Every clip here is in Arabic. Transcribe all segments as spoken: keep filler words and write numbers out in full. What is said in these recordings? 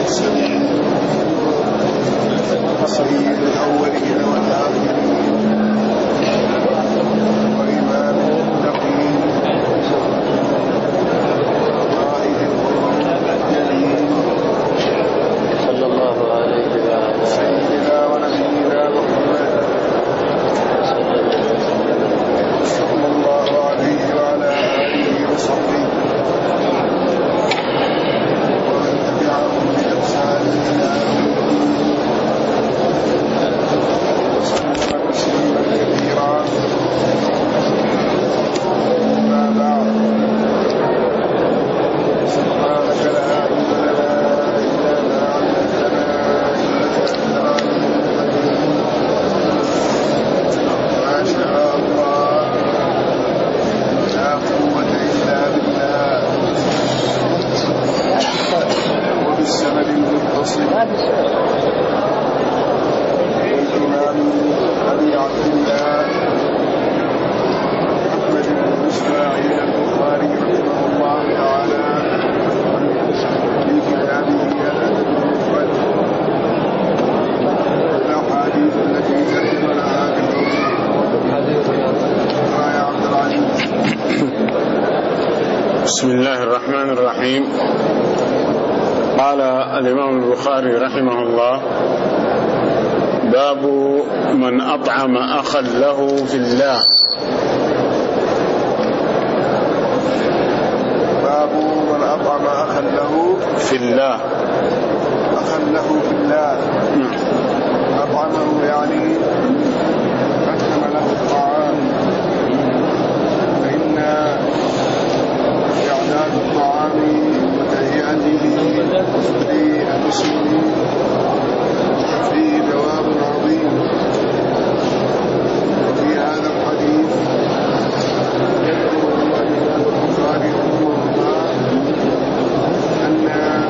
سيد الأولين والآخرين وإمام المتقين قائد القرون الجليل صلى الله عليه وسلم سيدنا ونبينا محمد صلى الله عليه وعلى آله وصحبه ومن تبعهم بإحسان إلى يوم الدين وسلم تسليما كثيرا. أما بعد، سبحانك لا علم لنا إلا ما علمتنا إنك أنت العليم الحكيم. ما شاء الله لا قوة إلا بالله وبالسند المتصل للإمام أبي عبد الله محمد بن إسماعيل البخاري رحمه الله تعالى في كتابه الأدب المفرد الأحاديث التي تحملها بالوجه. يا عبد العزيز. بسم الله الرحمن الرحيم. قال الإمام البخاري رحمه الله: باب من أطعم أخا له في الله. باب من أطعم أخا له في الله أخا له في الله. أطعمه يعني قدم له الطعام، فإن إعداد الطعام وتهيئته للمسلمين فيه ثواب عظيم. وفي هذا الحديث يذكر الإمام البخاري رحمه الله أن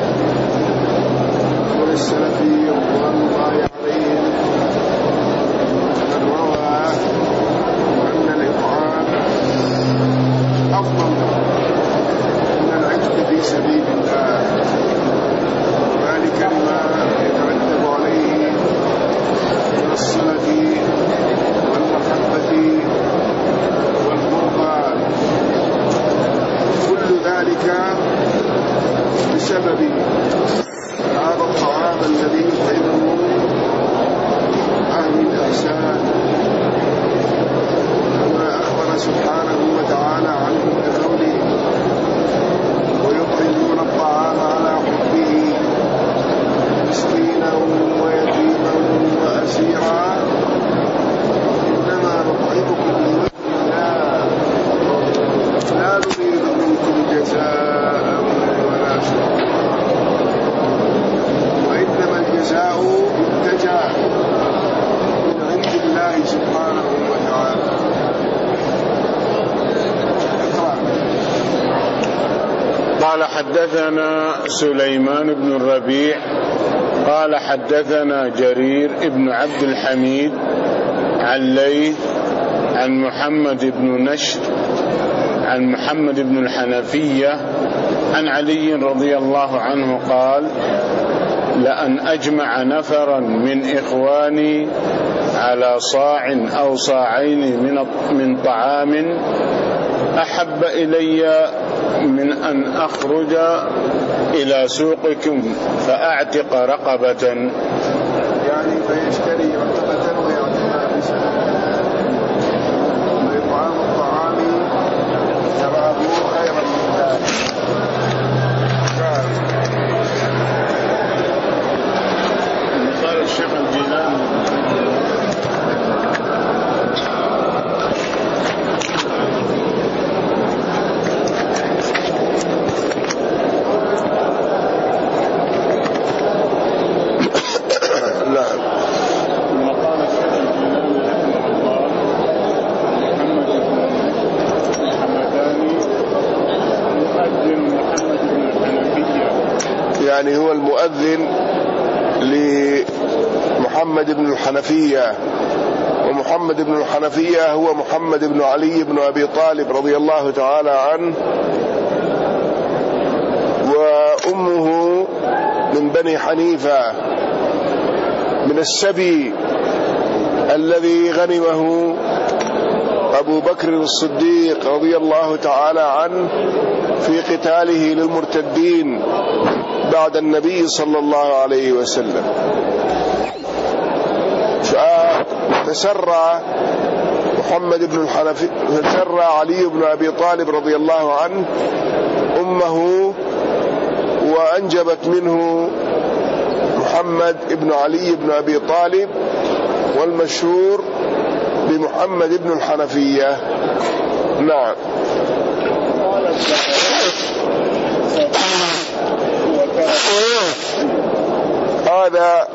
من السلفي رضوان الله عليهم قد روى أن الإطعام أفضل من العتق في سبيل الله، ذلك لما يترتب عليه من الصلة والمحبة والقربى، كل ذلك بسبب هذا الطعام الذي يطعمه أهل الإحسان، كما أخبر سبحانه وتعالى عنه بقوله: ويطعمون الطعام على حبه مسكينا ويتيما وأسيرا إنما نطعمكم لوجه الله لا نريد منكم جزاء ولا شكورا وإنما الجزاء يرتجى من عند الله سبحانه وتعالى. قال: حدثنا سليمان بن الربيع قال حدثنا جرير بن عبد الحميد عن ليث عن محمد بن نشر عن محمد بن الحنفية عن علي رضي الله عنه قال: لأن أجمع نفرا من إخواني على صاع أو صاعين من من طعام أحب إلي من أن أخرج إلى سوقكم فأعتق رقبة. يعني فيشتري رقبة ويعتقها بسبب وإطعام الطعام تراه خيرا من ذلك. قال الشيخ الجيلاني: يعني هو المؤذن لمحمد بن الحنفية، ومحمد بن الحنفية هو محمد بن علي بن أبي طالب رضي الله تعالى عنه، وأمه من بني حنيفة من السبي الذي غنمه أبو بكر الصديق رضي الله تعالى عنه في قتاله للمرتدين بعد النبي صلى الله عليه وسلم. فتسرى محمد بن الحنفي تسرى علي بن أبي طالب رضي الله عنه أمه، وأنجبت منه محمد بن علي بن أبي طالب، والمشهور بمحمد بن الحنفية. نعم. هذا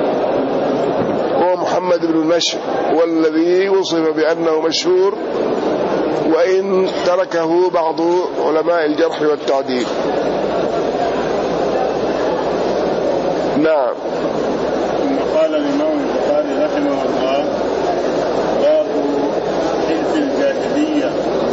هو محمد بن النشر، والذي وصف بأنه مشهور، وإن تركه بعض علماء الجرح والتعديل. نعم. ثم قال الإمام البخاري رحمه الله: باب حلف الجاهلية،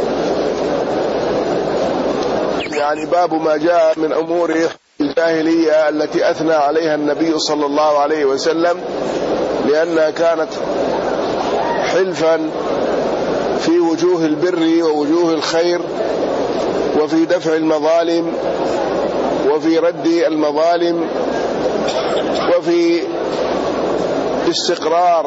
يعني باب ما جاء من أمور الجاهلية التي أثنى عليها النبي صلى الله عليه وسلم، لأنها كانت حلفا في وجوه البر ووجوه الخير، وفي دفع المظالم، وفي رد المظالم، وفي استقرار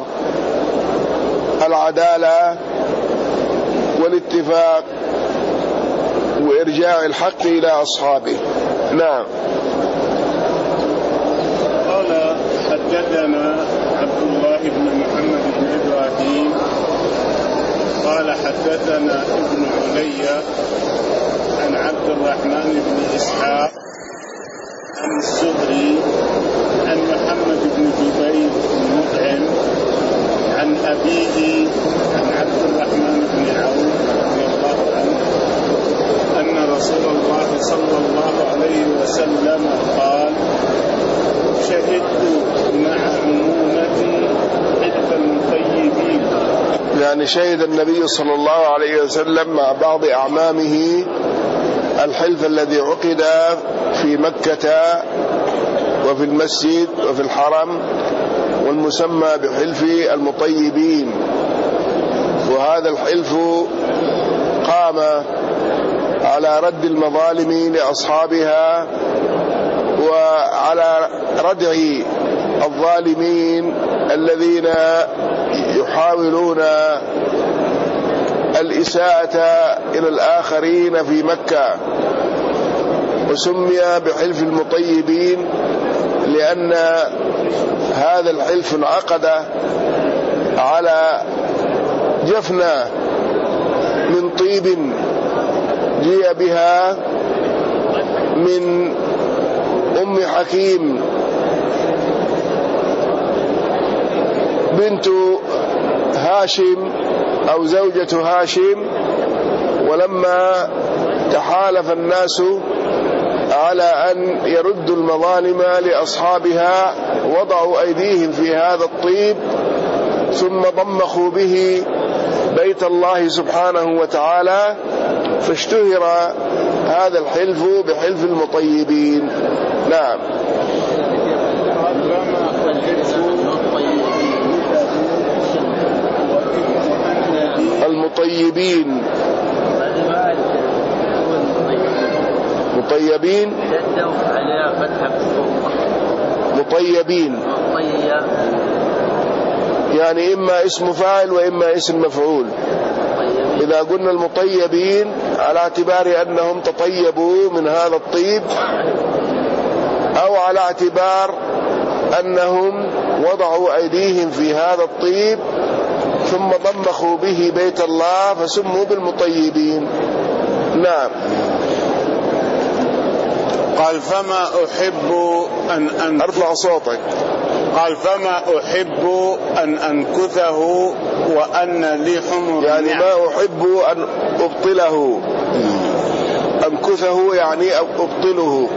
العدالة والاتفاق وإرجاع الحق إلى أصحابه. نعم. قال: حدثنا عبد الله بن محمد بن إبراهيم قال حدثنا ابن علي عن عبد الرحمن بن إسحاق عن الزهري عن محمد بن جبير بن مطعم عن أبيه عن عبد الرحمن بن عوف رضي الله عنه أن رسول الله صلى الله عليه وسلم قال: شهدت مع عمومتي حلف المطيبين. يعني شهد النبي صلى الله عليه وسلم مع بعض أعمامه الحلف الذي عقد في مكة وفي المسجد وفي الحرم، والمسمى بحلف المطيبين. وهذا الحلف قام على رد المظالم لأصحابها، وعلى ردع الظالمين الذين يحاولون الإساءة إلى الآخرين في مكة. وسمي بحلف المطيبين لأن هذا الحلف انعقد على جفنة من طيب جيء بها من أم حكيم بنت هاشم أو زوجة هاشم. ولما تحالف الناس على أن يردوا المظالم لأصحابها وضعوا أيديهم في هذا الطيب، ثم ضمخوا به بيت الله سبحانه وتعالى، فاشتهر هذا الحلف بحلف المطيبين. نعم. المطيبين مطيبين مطيبين يعني إما اسم فاعل وإما اسم مفعول. إذا قلنا المطيبين على اعتبار أنهم تطيبوا من هذا الطيب، أو على اعتبار أنهم وضعوا أيديهم في هذا الطيب ثم ضمخوا به بيت الله فسموا بالمطيبين. نعم. قال: فما أحب أن أن أرفع صوتك. قال: فما أحب أن أنكثه وأن لي حمر، يعني ما أحب أن أبطله. أنكثه يعني أبطله.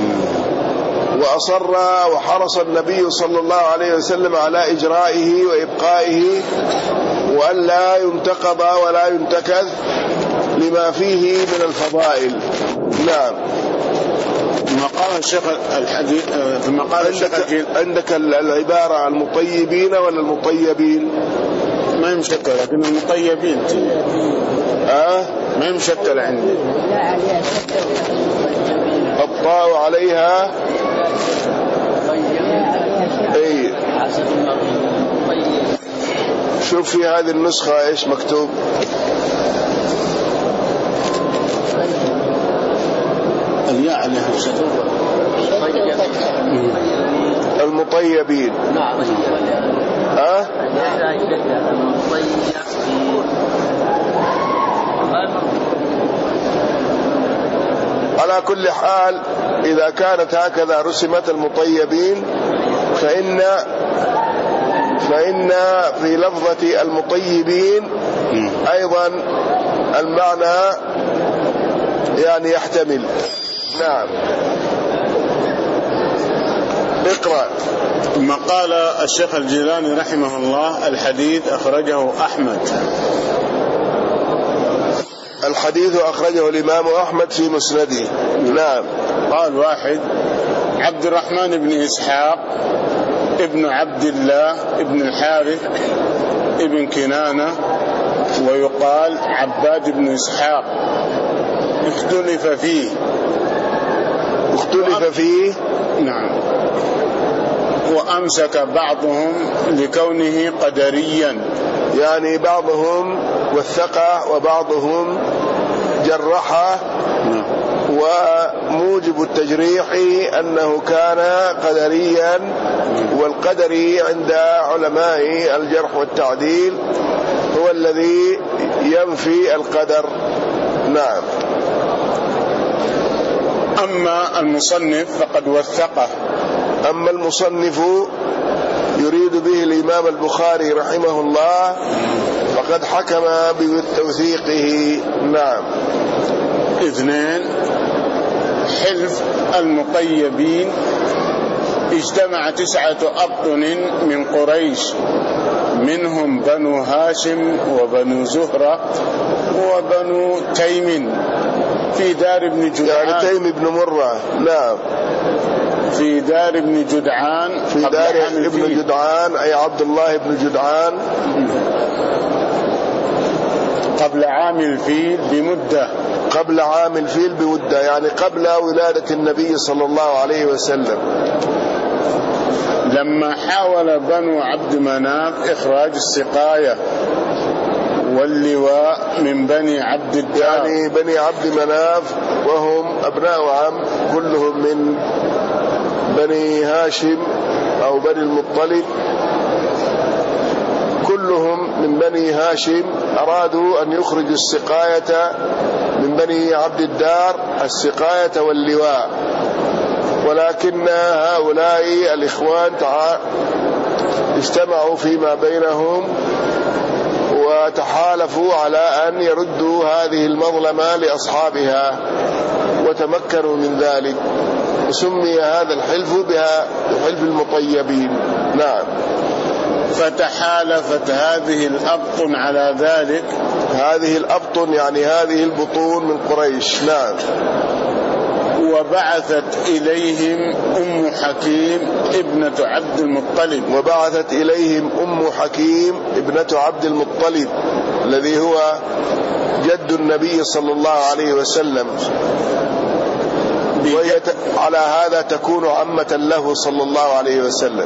وأصر وحرص النبي صلى الله عليه وسلم على إجرائه وإبقائه، وأن لا ينتقض ولا ينتكث لما فيه من الفضائل. نعم. ثم قال الشيخ الحديث ثم قال الشيخ عندك, عندك العبارة المطيبين ولا المطيبين؟ ما يمشكل، لكن المطيبين أه؟ ما يمشكل عندي. الطاء عليها اي. شوف في هذه النسخة ايش مكتوب. الياء عليها المطيبين. ها أه؟ على كل حال إذا كانت هكذا رسمت المطيبين فإن فإن في لفظة المطيبين أيضا المعنى يعني يحتمل. نعم. اقرأ. ثم قال الشيخ الجيلاني رحمه الله الحديث أخرجه أحمد. الحديث أخرجه الإمام أحمد في مسنده. نعم. قال واحد عبد الرحمن بن إسحاق ابن عبد الله ابن الحارث ابن كنانة، ويقال عباد بن إسحاق، اختلف فيه. اختلف فيه. نعم. وأمسك بعضهم لكونه قدريا، يعني بعضهم وثقه وبعضهم جرحه. نعم. وموجب التجريح أنه كان قدريا، والقدري عند علماء الجرح والتعديل هو الذي ينفي القدر. نعم. أما المصنف فقد وثقه. أما المصنف يريد به الإمام البخاري رحمه الله فقد حكم بتوثيقه. نعم. اثنين حلف المطيبين اجتمع تسعة أبطن من قريش، منهم بنو هاشم وبنو زهرة وبنو تيم في دار ابن جدعان. يعني تيم بن مرة. نعم. في دار ابن جدعان. في دار ابن جدعان أي عبد الله بن جدعان قبل عام الفيل بمدة. قبل عام الفيل بمدة يعني قبل ولادة النبي صلى الله عليه وسلم. لما حاول بنو عبد مناف إخراج السقاية واللواء من بني عبد الدار. يعني بني عبد مناف وهم أبناء عم كلهم من بني هاشم أو بني المطلب، كلهم من بني هاشم أرادوا أن يخرجوا السقاية من بني عبد الدار، السقاية واللواء، ولكن هؤلاء الإخوان اجتمعوا فيما بينهم وتحالفوا على أن يردوا هذه المظلمة لأصحابها وتمكنوا من ذلك، وسمي هذا الحلف بها بحلف المطيبين. نعم. فتحالفت هذه الأبطن على ذلك. هذه الأبطن يعني هذه البطون من قريش. نعم. وبعثت إليهم أم حكيم ابنة عبد المطلب. وبعثت إليهم أم حكيم ابنة عبد المطلب الذي هو جد النبي صلى الله عليه وسلم، وهي على هذا تكون عمة له صلى الله عليه وسلم.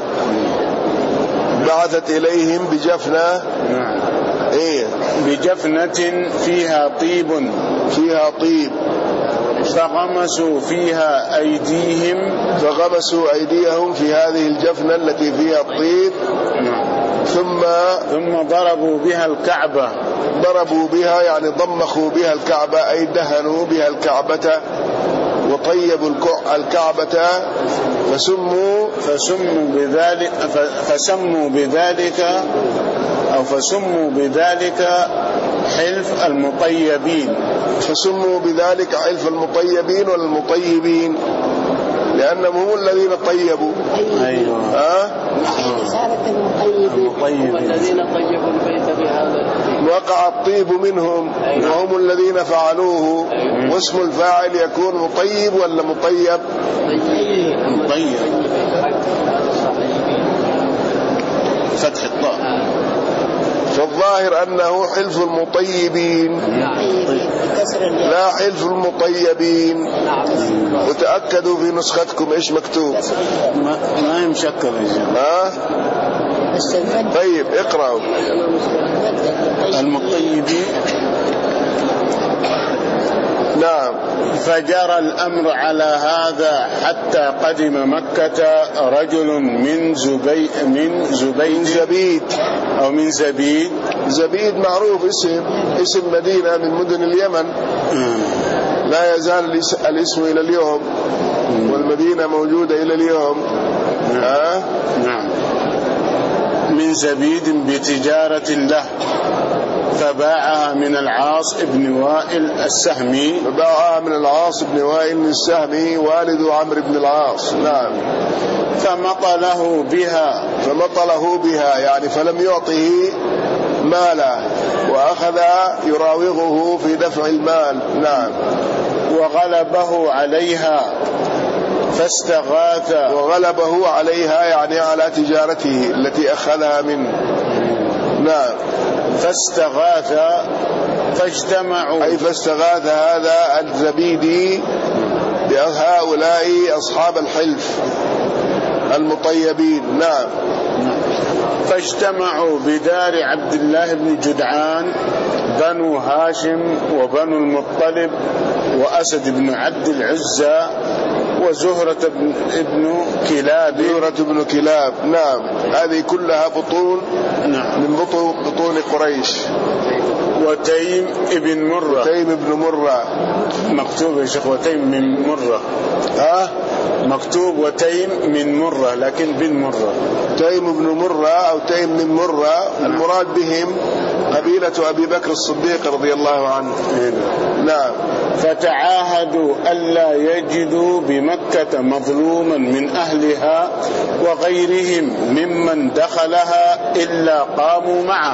بعثت إليهم بجفنة. نعم. إيه؟ بجفنة فيها طيب. فيها طيب. فغمسوا فيها أيديهم. فغمسوا أيديهم في هذه الجفنة التي فيها الطيب. نعم. ثم ثم ضربوا بها الكعبة. ضربوا بها يعني ضمخوا بها الكعبة أي دهنوا بها الكعبة وطيبوا الكعبة فسموا فسموا بذلك فسموا بذلك أو فسموا بذلك حلف المطيبين. فسموا بذلك حلف المطيبين والمطيبين لأنهم هم الذين طيبوا. أيوة. ها؟ رسالة المطيبين هم الذين طيبوا البيت بهذا. وقع الطيب منهم وهم الذين فعلوه، واسم الفاعل يكون مطيب ولا مطيب؟ مطيب فتح الطاء. فالظاهر أنه حلف المطيبين لا حلف المطيبين. وتأكدوا في نسختكم إيش مكتوب؟ ما, ما يمشكل ها؟ طيب اقرأوا. المطيبين. نعم. فجرى الأمر على هذا حتى قدم مكة رجل من زبي من زبيد من زبيد أو من زبيد. زبيد معروف اسم اسم مدينة من مدن اليمن، لا يزال الاسم إلى اليوم، والمدينة موجودة إلى اليوم. نعم. آه؟ نعم. من زبيد بتجارة له، فباعها من العاص بن وائل السهمي فباعها من العاص بن وائل السهمي والد عمرو بن العاص. نعم. فمطله بها فمطله بها يعني فلم يعطه مالا، وأخذ يراوغه في دفع المال. نعم. وغلبه عليها فاستغاث. وغلبه عليها يعني على تجارته التي أخذها منه. نعم. فاستغاث فاجتمعوا، أي فاستغاث هذا الزبيدي بهؤلاء أصحاب الحلف المطيبين. نعم. فاجتمعوا بدار عبد الله بن جدعان بنو هاشم وبنو المطلب وأسد بن عبد العزى وزهرة بن ابن كلاب. زهرة بن كلاب. نعم. هذه كلها بطون نعم. من بطون بطون قريش. وتيم ابن مرة. تيم ابن مرة مكتوب يا شيخ وتيم من مرة. ها مكتوب وتيم من مرة لكن بن مرة. تيم بن مرة أو تيم من مرة. نعم. المراد بهم قبيلة أبي بكر الصديق رضي الله عنه. نعم. فتعاهدوا ألا يجدوا بمكة مظلوما من أهلها وغيرهم ممن دخلها إلا قاموا معه،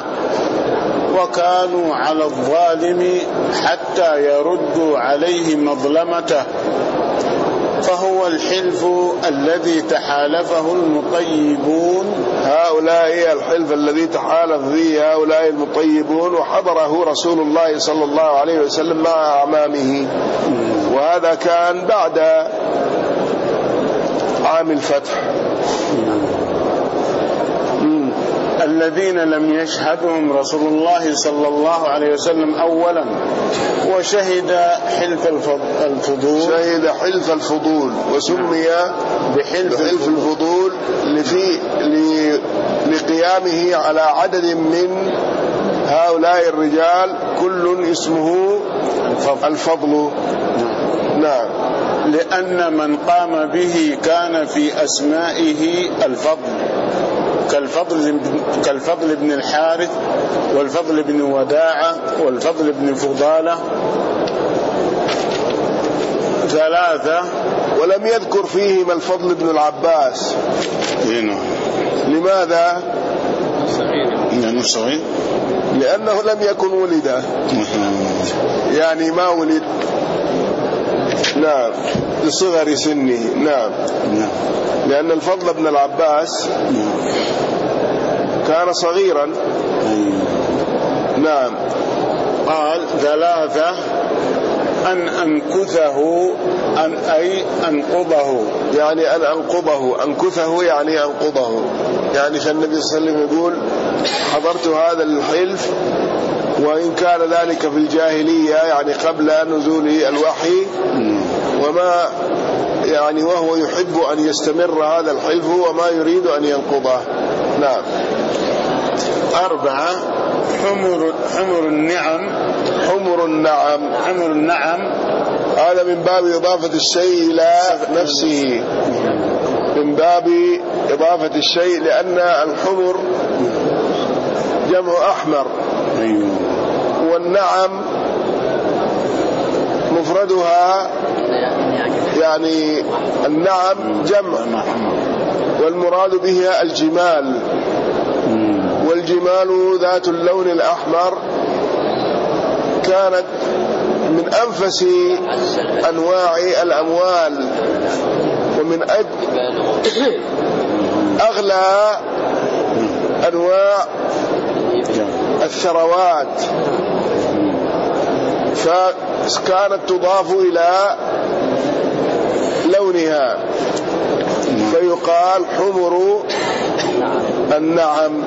وكانوا على الظالم حتى يردوا عليه مظلمته. فهو الحلف الذي تحالفه المطيبون. هؤلاء الحلف الذي تحالف به هؤلاء المطيبون، وحضره رسول الله صلى الله عليه وسلم مع أعمامه، وهذا كان بعد عام الفتح. الذين لم يشهدهم رسول الله صلى الله عليه وسلم أولا، وشهد حلف الفضول. شهد حلف الفضول وسمي بحلف الفضول لفي لقيامه على عدد من هؤلاء الرجال كل اسمه الفضل. نعم. لأن من قام به كان في أسمائه الفضل، كالفضل كالفضل بن الحارث والفضل بن وداعة والفضل بن فضالة ثلاثة. ولم يذكر فيهم الفضل بن العباس. هنا. لماذا؟ لأنه صغير. لأنه لم يكن ولد، يعني ما ولد. نعم. لصغر سنه. نعم. لأن الفضل بن العباس كان صغيرا. نعم. قال ثلاثة أن أنكثه أن أي أنقضه، يعني أن أنقضه. أنكثه يعني أنقضه، يعني فالنبي صلى الله عليه وسلم يقول حضرت هذا الحلف وإن كان ذلك في الجاهلية، يعني قبل نزول الوحي، وما يعني وهو يحب أن يستمر هذا الحلف وما يريد أن ينقضه. نعم. أربعة حمر حمر النعم. حمر النعم. حمر النعم هذا من باب إضافة الشيء إلى نفسه، من باب إضافة الشيء، لأن الحمر جمع أحمر، والنعم مفردها يعني النعم جمع، والمراد بها الجمال، والجمال ذات اللون الأحمر كانت من أنفس أنواع الأموال ومن أغلى أنواع الثروات، فكانت تضاف إلى لونها فيقال حمر النعم،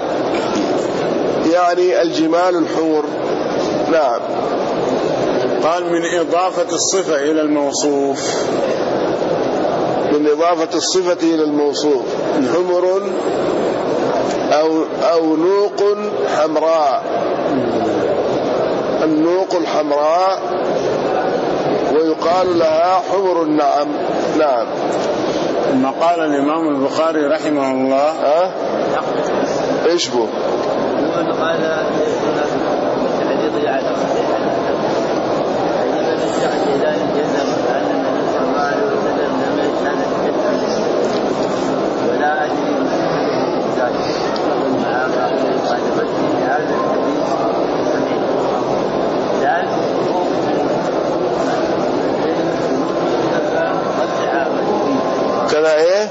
يعني الجمال الحمر. نعم. قال من إضافة الصفة إلى الموصوف، من إضافة الصفة إلى الموصوف حمر أو, أو نوق حمراء، النوق الحمراء ويقال لها حمر النعم. نعم. ثم قال الإمام البخاري رحمه الله ها إيش بو قال ولا أدري كذا إيه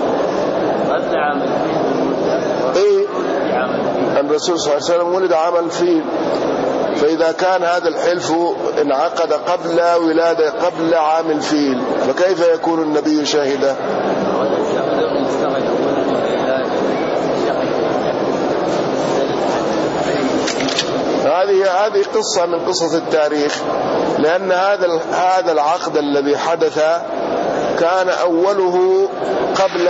إيه الرسول صلى الله عليه وسلم ولد عام الفيل، فإذا كان هذا الحلف انعقد قبل ولادة قبل عام الفيل فكيف يكون النبي شاهدا؟ هذه هذه قصة من قصص التاريخ، لأن هذا هذا العقد الذي حدث كان أوله قبل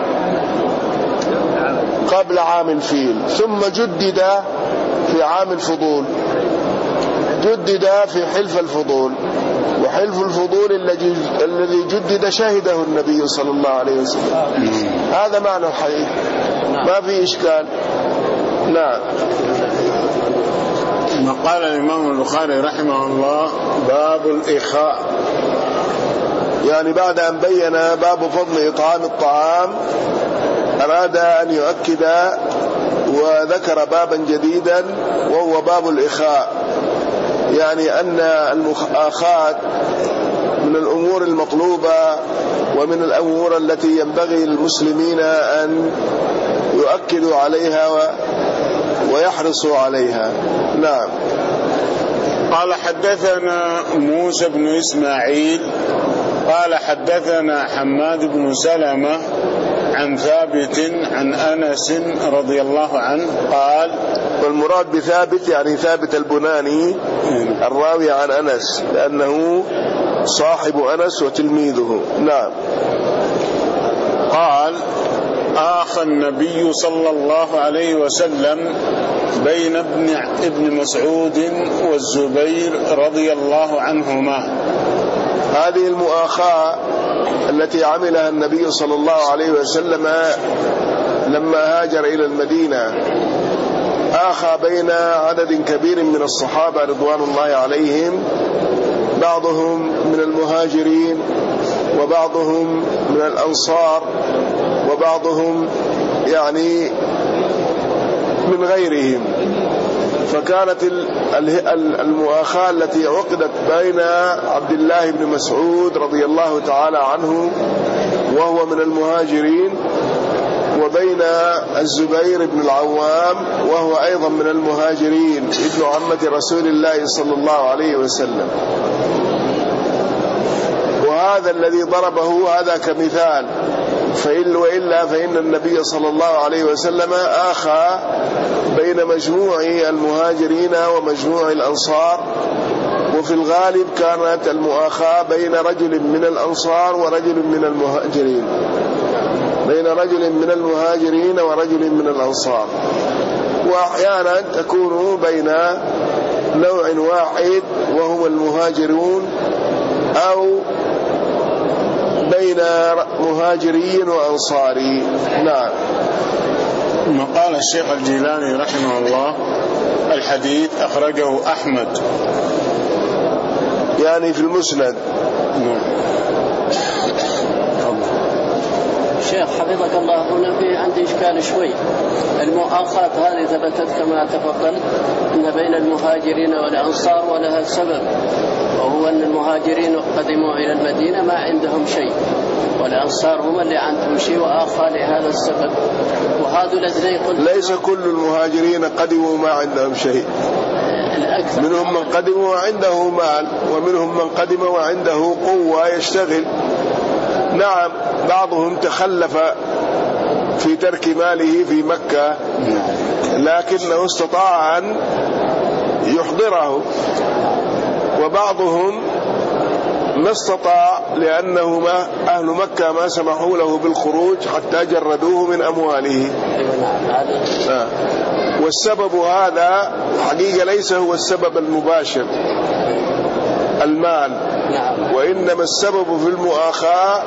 قبل عام الفيل، ثم جدد في عام الفضول، جدد في حلف الفضول، وحلف الفضول الذي جدد شهده النبي صلى الله عليه وسلم. هذا معنى الحديث، ما في إشكال. نعم. ما قال الإمام البخاري رحمه الله باب الإخاء، يعني بعد أن بين باب فضل إطعام الطعام أراد أن يؤكد وذكر بابا جديدا وهو باب الإخاء، يعني أن المؤاخاة من الأمور المطلوبة ومن الأمور التي ينبغي للمسلمين أن يؤكدوا عليها ويحرصوا عليها. نعم. قال حدثنا موسى بن إسماعيل قال حدثنا حماد بن سلمة عن ثابت عن أنس رضي الله عنه قال، والمراد بثابت يعني ثابت البناني الراوي عن أنس لأنه صاحب أنس وتلميذه. نعم. قال آخى النبي صلى الله عليه وسلم بين ابن, ابن مسعود والزبير رضي الله عنهما. هذه المؤاخاة التي عملها النبي صلى الله عليه وسلم لما هاجر إلى المدينة، آخى بين عدد كبير من الصحابة رضوان الله عليهم، بعضهم من المهاجرين وبعضهم من الأنصار وبعضهم يعني من غيرهم، فكانت المؤاخاة التي عقدت بين عبد الله بن مسعود رضي الله تعالى عنه وهو من المهاجرين وبين الزبير بن العوام وهو أيضا من المهاجرين ابن عمة رسول الله صلى الله عليه وسلم. وهذا الذي ضربه هذا كمثال، فإن وإلا فإن النبي صلى الله عليه وسلم آخى بين مجموع المهاجرين ومجموع الأنصار، وفي الغالب كانت المؤاخاة بين رجل من الأنصار ورجل من المهاجرين، بين رجل من المهاجرين ورجل من الأنصار، وأحيانا تكون بين نوع واحد وهم المهاجرون أو بين مهاجرين وأنصاري. نعم. ثم قال الشيخ الجيلاني رحمه الله الحديث أخرجه أحمد يعني في المسند. نعم. شيخ حفظك الله، هنا في عندي إشكال شوي. المؤاخاة هذه ثبتت كما تفضلت أن بين المهاجرين والأنصار ولها سبب، وهو أن المهاجرين قدموا إلى المدينة ما عندهم شيء، والأنصار هم اللي عندهم شيء وآخى لهذا السبب. وهذا الذي ليس كل المهاجرين قدموا ما عندهم شيء، منهم من قدم وعنده مال، ومنهم من قدم وعنده قوة يشتغل. نعم بعضهم تخلف في ترك ماله في مكة لكنه استطاع أن يحضره، وبعضهم ما استطاع لأنه ما أهل مكة ما سمحوا له بالخروج حتى جردوه من أمواله. آه. والسبب هذا حقيقة ليس هو السبب المباشر المال، وإنما السبب في المؤاخاة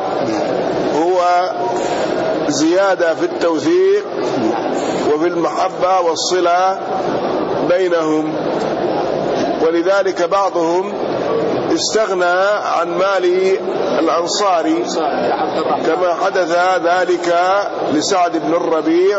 هو زيادة في التوثيق وفي المحبة والصلة بينهم. ولذلك بعضهم استغنى عن مال الأنصاري كما حدث ذلك لسعد بن الربيع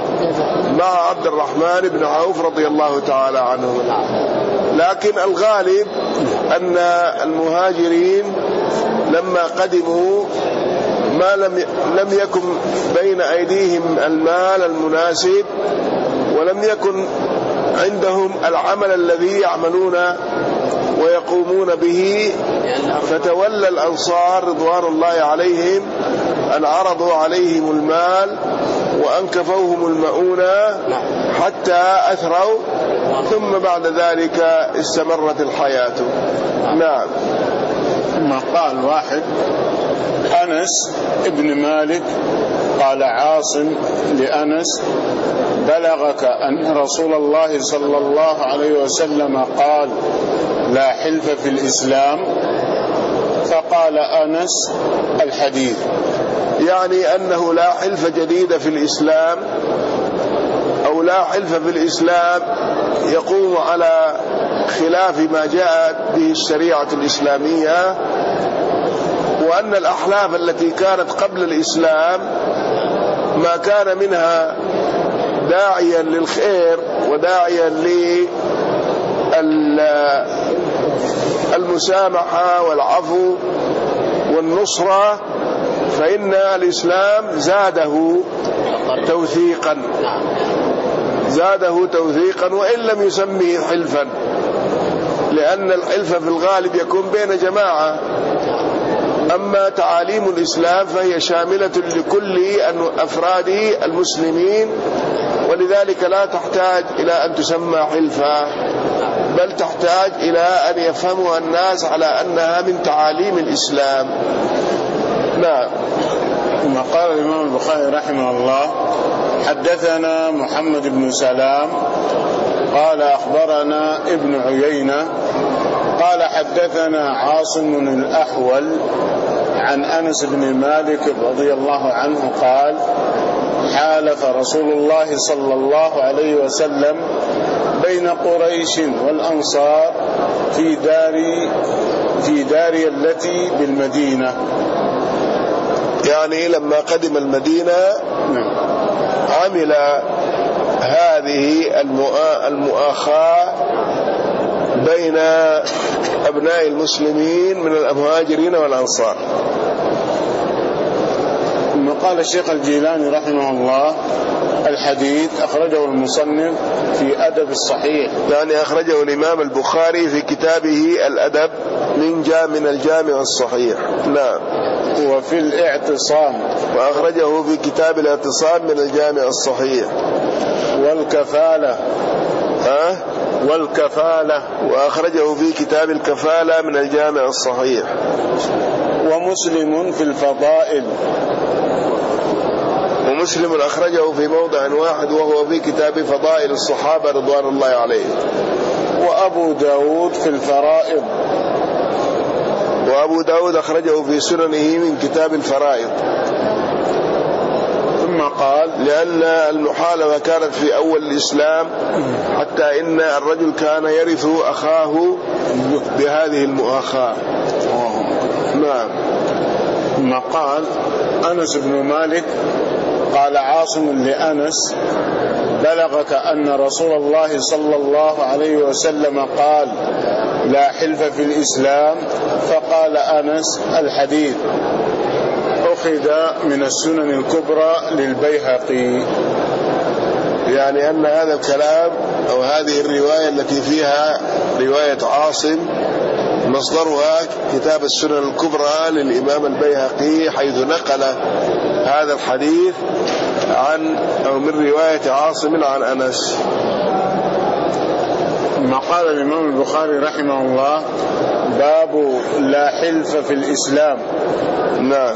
مع عبد الرحمن بن عوف رضي الله تعالى عنه. لكن الغالب أن المهاجرين لما قدموا ما لم لم يكن بين أيديهم المال المناسب، ولم يكن عندهم العمل الذي يعملون ويقومون به، فتولى الأنصار رضوان الله عليهم أن عرضوا عليهم المال وأنكفوهم المؤونة حتى أثروا، ثم بعد ذلك استمرت الحياة. نعم. ما قال واحد أنس ابن مالك قال عاصم لأنس: بلغك أن رسول الله صلى الله عليه وسلم قال لا حلف في الإسلام؟ فقال أنس الحديث، يعني أنه لا حلف جديد في الإسلام، أو لا حلف في الإسلام يقوم على خلاف ما جاءت به الشريعة الإسلامية، وأن الأحلاف التي كانت قبل الإسلام ما كان منها داعيا للخير وداعيا للمسامحة والعفو والنصرة، فإن الإسلام زاده توثيقا زاده توثيقا وإن لم يسميه حلفا، لأن الحلف في الغالب يكون بين جماعة. أما تعاليم الإسلام فهي شاملة لكل أفراد المسلمين، ولذلك لا تحتاج إلى أن تسمى حلفا، بل تحتاج إلى أن يفهمها الناس على أنها من تعاليم الإسلام. نعم. ثم قال الإمام البخاري رحمه الله: حدثنا محمد بن سلام قال أخبرنا ابن عيينة قال حدثنا عاصم الأحول عن أنس بن مالك رضي الله عنه قال: حالف رسول الله صلى الله عليه وسلم بين قريش والأنصار في دار في داري التي بالمدينة. يعني لما قدم المدينة عمل هذه المؤاخاة بين أبناء المسلمين من المهاجرين والأنصار. ثم قال الشيخ الجيلاني رحمه الله: الحديث أخرجه المصنف في أدب الصحيح، يعني أخرجه الإمام البخاري في كتابه الأدب من جاء من الجامع الصحيح. نعم. وفي الاعتصام، وأخرجه في كتاب الاعتصام من الجامع الصحيح. والكفالة ها؟ والكفالة وأخرجه في كتاب الكفالة من الجامع الصحيح. ومسلم في الفضائل، ومسلم أخرجه في موضع واحد وهو في كتاب فضائل الصحابة رضوان الله عليهم. وأبو داود في الفرائض، وأبو داود أخرجه في سننه من كتاب الفرائض. ثم قال: لأن المحالفة كانت في أول الإسلام، حتى إن الرجل كان يرث أخاه بهذه المؤاخاة. نعم. مقال أنس بن مالك قال عاصم لأنس: بلغك أن رسول الله صلى الله عليه وسلم قال: لا حلف في الإسلام؟ فقال أنس: الحديث أخذ من السنن الكبرى للبيهقي. يعني أن هذا الكلام أو هذه الرواية التي فيها رواية عاصم مصدرها كتاب السنن الكبرى للإمام البيهقي، حيث نقل هذا الحديث عن أو من رواية عاصم عن أنس. ما قال الإمام البخاري رحمه الله: باب لا حلف في الإسلام. نعم.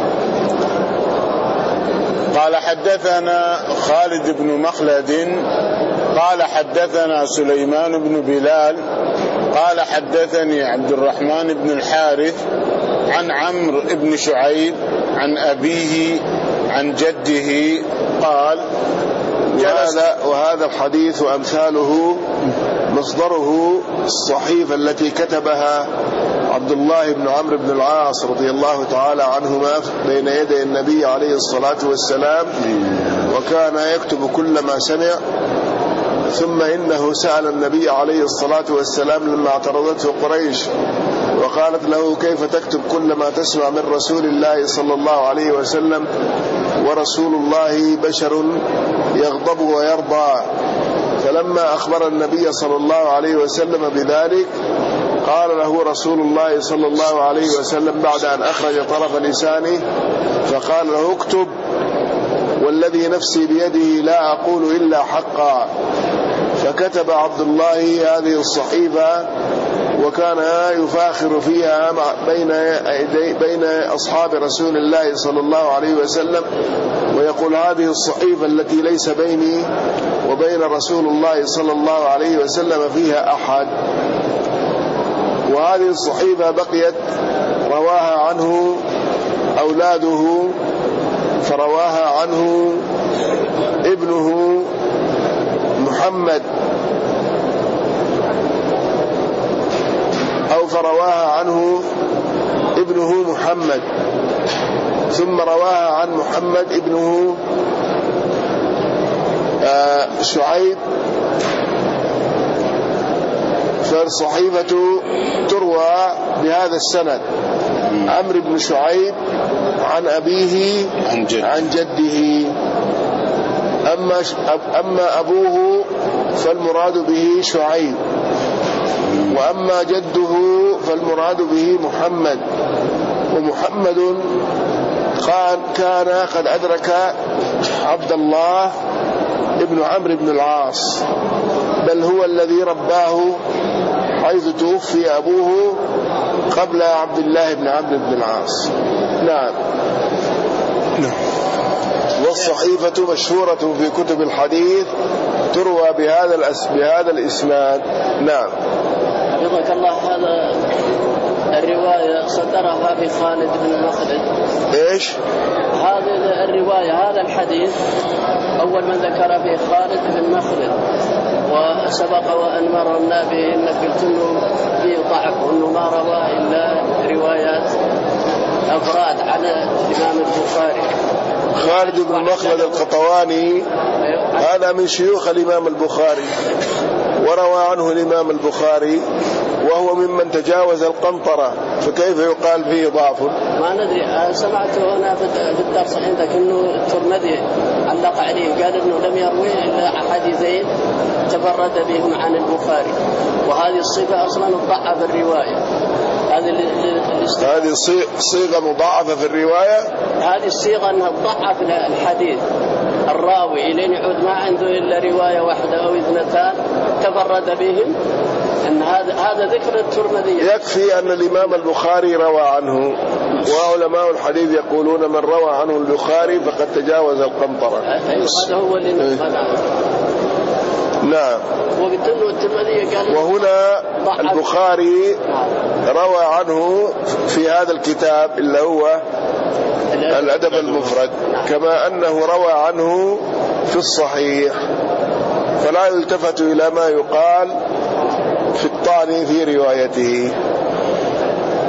قال حدثنا خالد بن مخلد قال حدثنا سليمان بن بلال قال حدثني عبد الرحمن بن الحارث عن عمرو بن شعيب عن أبيه عن جده قال: وهذا, وهذا الحديث وأمثاله مصدره الصحيفة التي كتبها عبد الله بن عمرو بن العاص رضي الله تعالى عنهما بين يدي النبي عليه الصلاة والسلام، وكان يكتب كل ما سمع. ثم إنه سأل النبي عليه الصلاة والسلام لما اعترضته قريش وقالت له: كيف تكتب كل ما تسمع من رسول الله صلى الله عليه وسلم ورسول الله بشر يغضب ويرضى؟ فلما أخبر النبي صلى الله عليه وسلم بذلك قال له رسول الله صلى الله عليه وسلم بعد أن أخرج طرف لسانه فقال له: اكتب والذي نفسي بيده لا أقول إلا حقا. فكتب عبد الله هذه الصحيفة، وكان يفاخر فيها بين بين أصحاب رسول الله صلى الله عليه وسلم ويقول: هذه الصحيفة التي ليس بيني وبين رسول الله صلى الله عليه وسلم فيها أحد. وهذه الصحيفة بقيت رواها عنه أولاده، فرواها عنه ابنه محمد أو فرواها عنه ابنه محمد، ثم رواها عن محمد ابنه شعيب. فالصحيفة تروى بهذا السند: عمرو بن شعيب عن أبيه عن, جد. عن جده. أما, أما أبوه فالمراد به شعيب، وأما جده فالمراد به محمد. ومحمد كان قد أدرك عبد الله ابن عمرو بن العاص، بل هو الذي رباه حيث توفي أبوه قبل عبد الله بن عمرو بن العاص. نعم. والصحيفة مشهورة في كتب الحديث تروى بهذا الأس... بهذا الإسناد. نعم. رضاك الله. هذا الرواية صدرها بخالد بن مخلد. إيش؟ هذه الرواية هذا الحديث أول من ذكر به خالد بن مخلد، وسبق وأن مرنا به إن قلت إنه فيه ضعف وإنه ما روى إلا روايات أفراد على الإمام البخاري. خالد بن مخلد القطواني هذا من شيوخ الإمام البخاري، وروى عنه الإمام البخاري، وهو ممن تجاوز القنطرة، فكيف يقال فيه ضعف؟ ما ندري. سمعت هنا في الدرس عندك إنه الترمذي علق عليه قال إنه لم يروي إلا حديثين تفرد بهم عن البخاري، وهذه الصفة أصلا تضعف الرواية. هذه هذه صيغة مضاعفة في الرواية. هذه الصيغة أنها تضعف الحديث الراوي لين يعود ما عنده إلا رواية واحدة أو اثنتان تفرد بهم. أن هذا هذا ذكر الترمذي. يكفي أن الإمام البخاري روى عنه، وعلماء الحديث يقولون من روى عنه البخاري فقد تجاوز القنطرة. هذا هو اللي نقول. نعم. وهنا البخاري روى عنه في هذا الكتاب اللي هو الأدب المفرد، كما أنه روى عنه في الصحيح، فلا يلتفت إلى ما يقال في الطعن في روايته.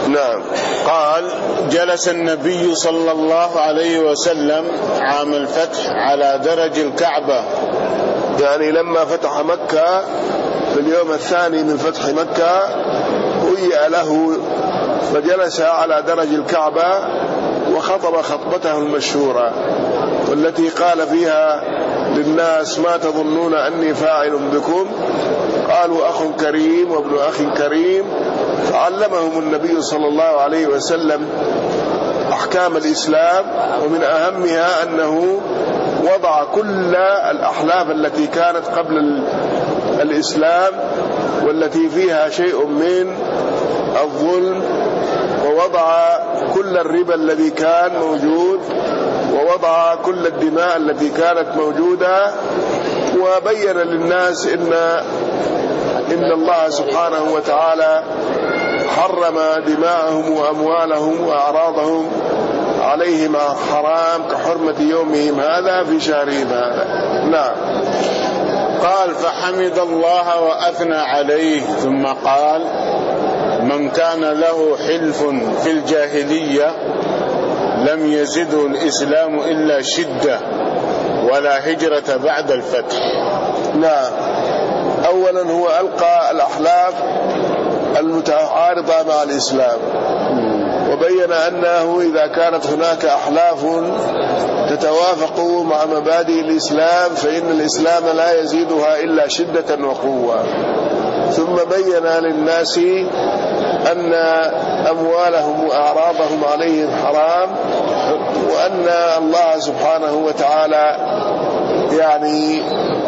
نعم. قال: جلس النبي صلى الله عليه وسلم عام الفتح على درج الكعبة. يعني لما فتح مكة في اليوم الثاني من فتح مكة هيئ له فجلس على درج الكعبة وخطب خطبته المشهورة، والتي قال فيها للناس: ما تظنون أني فاعل بكم؟ قالوا: أخ كريم وابن أخ كريم. فعلمهم النبي صلى الله عليه وسلم أحكام الإسلام، ومن أهمها أنه وضع كل الأحلاف التي كانت قبل الإسلام والتي فيها شيء من الظلم، ووضع كل الربا الذي كان موجود، ووضع كل الدماء التي كانت موجودة، وبين للناس إن إن الله سبحانه وتعالى حرم دماءهم وأموالهم وأعراضهم عليهم حرام كحرمة يومهم هذا في شهرهم هذا. نعم. قال: فحمد الله وأثنى عليه، ثم قال: من كان له حلف في الجاهلية لم يزده الإسلام إلا شدة، ولا هجرة بعد الفتح. نعم. أولا هو ألقى الأحلاف المتعارضة مع الإسلام، وبين أنه إذا كانت هناك أحلاف تتوافق مع مبادئ الإسلام فإن الإسلام لا يزيدها إلا شدة وقوة. ثم بين للناس أن أموالهم وأعراضهم عليهم حرام، وأن الله سبحانه وتعالى يعني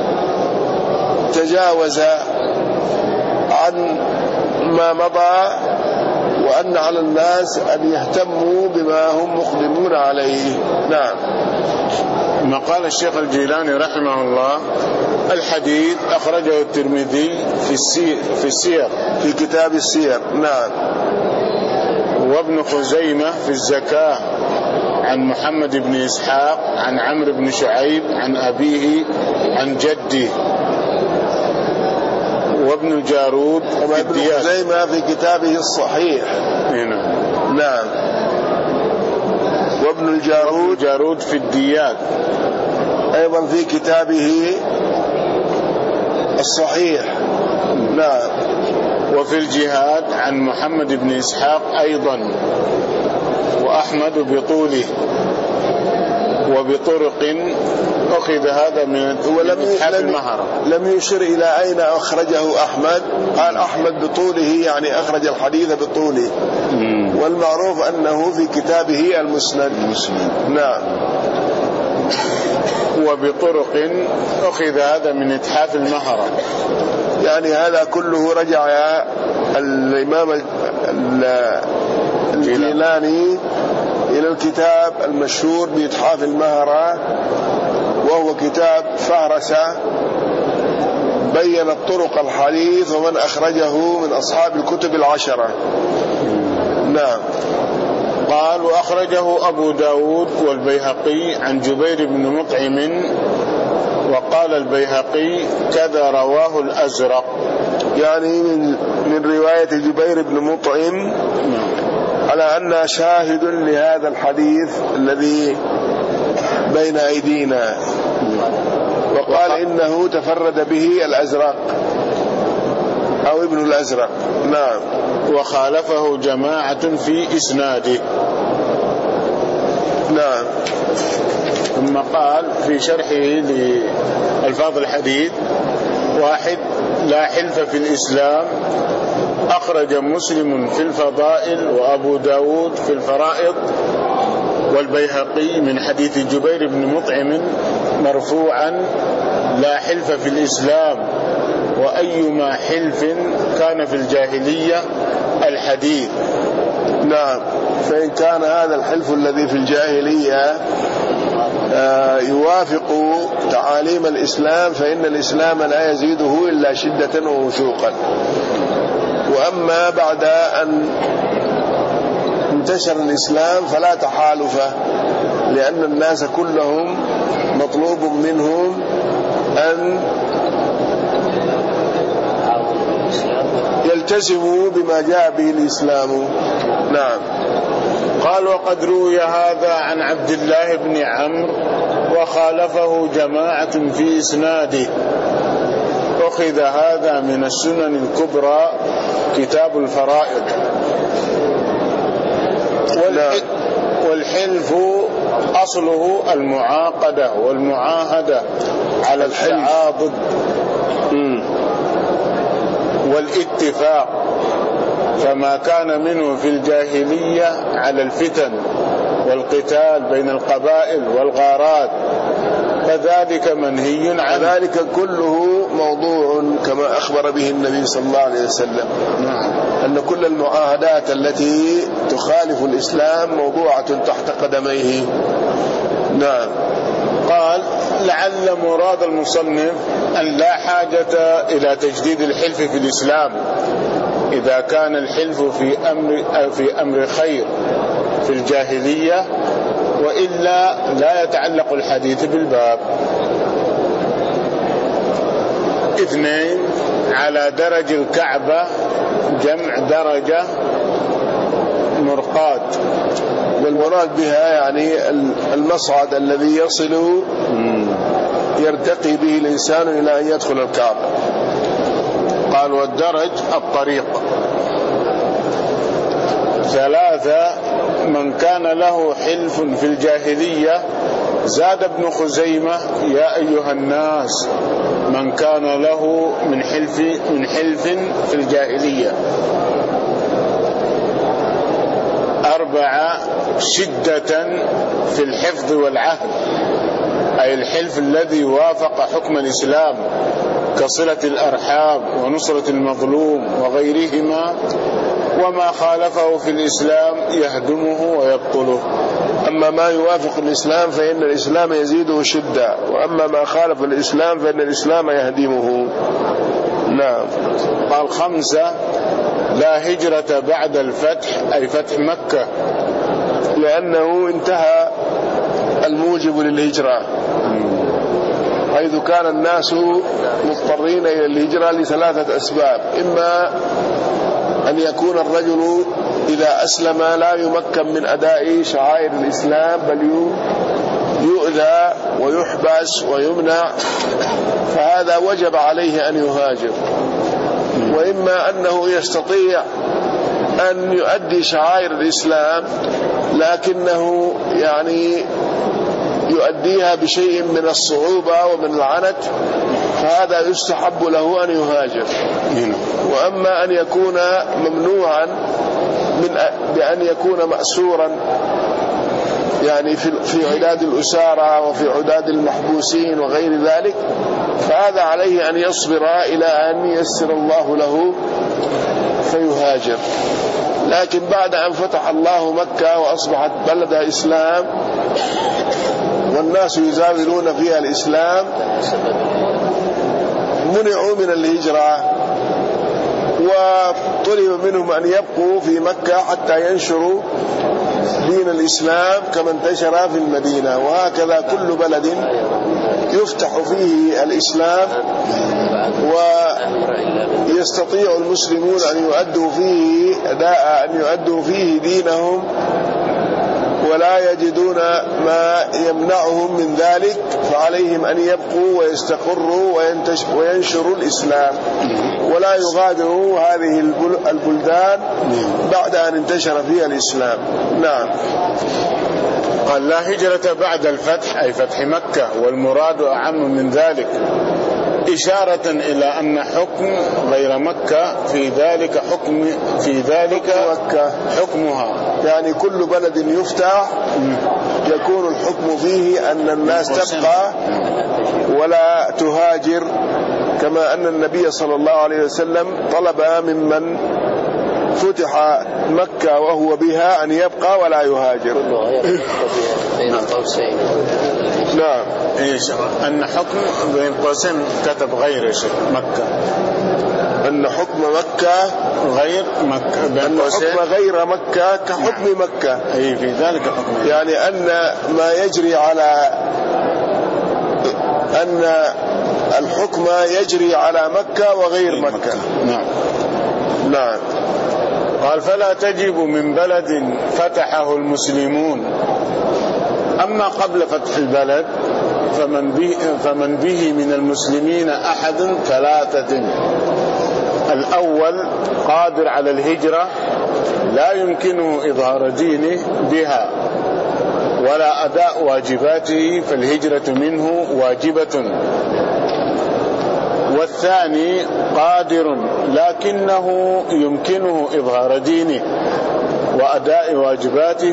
تجاوز عن ما مضى، وأن على الناس أن يهتموا بما هم مقدمون عليه. نعم. ما قال الشيخ الجيلاني رحمه الله: الحديث أخرجه الترمذي في السير في السير في كتاب السير. نعم. وابن خزيمة في الزكاة عن محمد بن إسحاق عن عمرو بن شعيب عن أبيه عن جده. وابن الجارود في الديات. ابن خزيمة في كتابه الصحيح. هنا. نعم. وابن الجارود الجارود في الديات أيضا في كتابه الصحيح. نعم. وفي الجهاد عن محمد بن إسحاق أيضا، وأحمد بطوله وبطرق أخذ هذا من متحف المهرة. لم يشر إلى أين أخرجه أحمد، قال أحمد بطوله يعني أخرج الحديث بطوله. مم. والمعروف أنه في كتابه المسند. نعم. وبطرق أخذ هذا من إتحاف المهرة، يعني هذا كله رجع الإمام الجيلاني إلى الكتاب المشهور بإتحاف المهرة، وهو كتاب فهرسة بين الطرق الحديث ومن أخرجه من أصحاب الكتب العشرة. نعم. قال: وأخرجه أبو داود والبيهقي عن جبير بن مطعم، وقال البيهقي: كذا رواه الأزرق، يعني من, من رواية جبير بن مطعم، على أنها شاهد لهذا الحديث الذي بين أيدينا. وقال إنه تفرد به الأزرق أو ابن الأزرق. نعم. وخالفه جماعة في إسناده. نعم. ثم قال في شرحه لألفاظ الحديث: واحد: لا حلف في الإسلام، أخرج مسلم في الفضائل وأبو داود في الفرائض والبيهقي من حديث جبير بن مطعم مرفوعا: لا حلف في الإسلام، وأيما حلف كان في الجاهلية الحديث. نعم. فإن كان هذا الحلف الذي في الجاهلية يوافق تعاليم الإسلام فإن الإسلام لا يزيده إلا شدة ووثوقا. وأما بعد أن انتشر الإسلام فلا تحالف، لأن الناس كلهم مطلوب منهم أن ويلتزموا بما جاء به الإسلام. نعم. قال وقد روي هذا عن عبد الله بن عمرو وخالفه جماعة في إسناده. أخذ هذا من السنن الكبرى كتاب الفرائض. والحلف أصله المعاقدة والمعاهدة على التعاضد والاتفاق، فما كان منه في الجاهلية على الفتن والقتال بين القبائل والغارات فذلك منهي عن ذلك كله موضوع كما أخبر به النبي صلى الله عليه وسلم. نعم. أن كل المعاهدات التي تخالف الإسلام موضوعة تحت قدميه. نعم. قال لعل مراد المصنف أن لا حاجة إلى تجديد الحلف في الإسلام إذا كان الحلف في أمر, في أمر خير في الجاهلية، وإلا لا يتعلق الحديث بالباب. اثنين، على درج الكعبة جمع درجة مرقات، والمراد بها يعني المصعد الذي يصل يرتقي به الإنسان إلى أن يدخل الكعبة. قال والدرج الطريق. ثلاثة، من كان له حلف في الجاهلية زاد ابن خزيمة يا أيها الناس من كان له من حلف من حلف في الجاهلية. أربعة، شدة في الحفظ والعهد، أي الحلف الذي وافق حكم الإسلام كصلة الأرحام ونصرة المظلوم وغيرهما، وما خالفه في الإسلام يهدمه ويبطله. أما ما يوافق الإسلام فإن الإسلام يزيده شدة، وأما ما خالف الإسلام فإن الإسلام يهدمه. نعم. قال خمسة، لا هجرة بعد الفتح، أي فتح مكة، لأنه انتهى الموجب للهجرة، حيث كان الناس مضطرين إلى الهجرة لثلاثة أسباب: إما أن يكون الرجل إذا أسلم لا يمكن من أداء شعائر الإسلام بل يؤذى ويحبس ويمنع، فهذا وجب عليه أن يهاجر. وإما أنه يستطيع أن يؤدي شعائر الإسلام لكنه يعني يؤديها بشيء من الصعوبة ومن العنت، فهذا يستحب له أن يهاجر. وأما أن يكون ممنوعا من بأن يكون مأسورا يعني في في عداد الأسارة وفي عداد المحبوسين وغير ذلك، فهذا عليه أن يصبر إلى أن ييسر الله له فيهاجر. لكن بعد أن فتح الله مكة وأصبحت بلد إسلام والناس يزاولون فيها الإسلام منعوا من الهجرة، وطلب منهم أن يبقوا في مكة حتى ينشروا دين الإسلام كما انتشر في المدينة. وهكذا كل بلد يفتح فيه الإسلام ويستطيع المسلمون أن يؤدوا فيه أداء أن يؤدوا فيه دينهم ولا يجدون ما يمنعهم من ذلك، فعليهم أن يبقوا ويستقروا وينشروا الإسلام ولا يغادروا هذه البلدان بعد أن انتشر فيها الإسلام. نعم. قال لا هجرة بعد الفتح، أي فتح مكة، والمراد أعم من ذلك، إشارة إلى أن حكم غير مكة في ذلك حكم في ذلك مكة حكمها، يعني كل بلد يفتح يكون الحكم فيه أن الناس تبقى ولا تهاجر، كما أن النبي صلى الله عليه وسلم طلب ممن فتح مكة وهو بها أن يبقى ولا يهاجر. بين قوسين. نعم. إيش أن حكم بين قوسين كتب غير شيء مكة، أن حكم مكة غير مكة، أن حكم غير مكة كحكم مكة، أي في ذلك حكم، يعني أن ما يجري على أن الحكم يجري على مكة وغير مكة. نعم. نعم. قال فلا تجب من بلد فتحه المسلمون. أما قبل فتح البلد فمن به, فمن به من المسلمين أحد ثلاثة: الأول قادر على الهجرة لا يمكنه إظهار دينه بها ولا أداء واجباته فالهجرة منه واجبة. والثاني قادر لكنه يمكنه إظهار دينه وأداء واجباته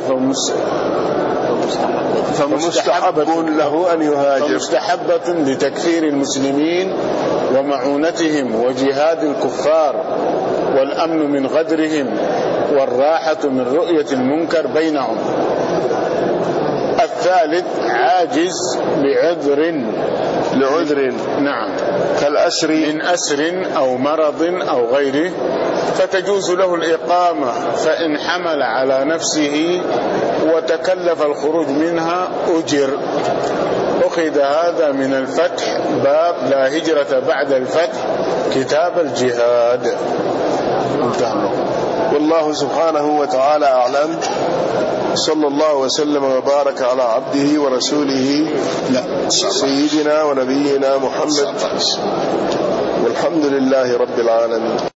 فمستحب له أن يهاجر، فمستحبة لتكفير المسلمين ومعونتهم وجهاد الكفار والأمن من غدرهم والراحة من رؤية المنكر بينهم. الثالث عاجز لعذر لعذر نعم كالأسر من أسر أو مرض أو غيره فتجوز له الإقامة، فإن حمل على نفسه وتكلف الخروج منها أجر. أخذ هذا من الفتح، باب لا هجرة بعد الفتح، كتاب الجهاد. انتهى. والله سبحانه وتعالى أعلم. صلى الله وسلم وبارك على عبده ورسوله سيدنا ونبينا محمد، والحمد لله رب العالمين.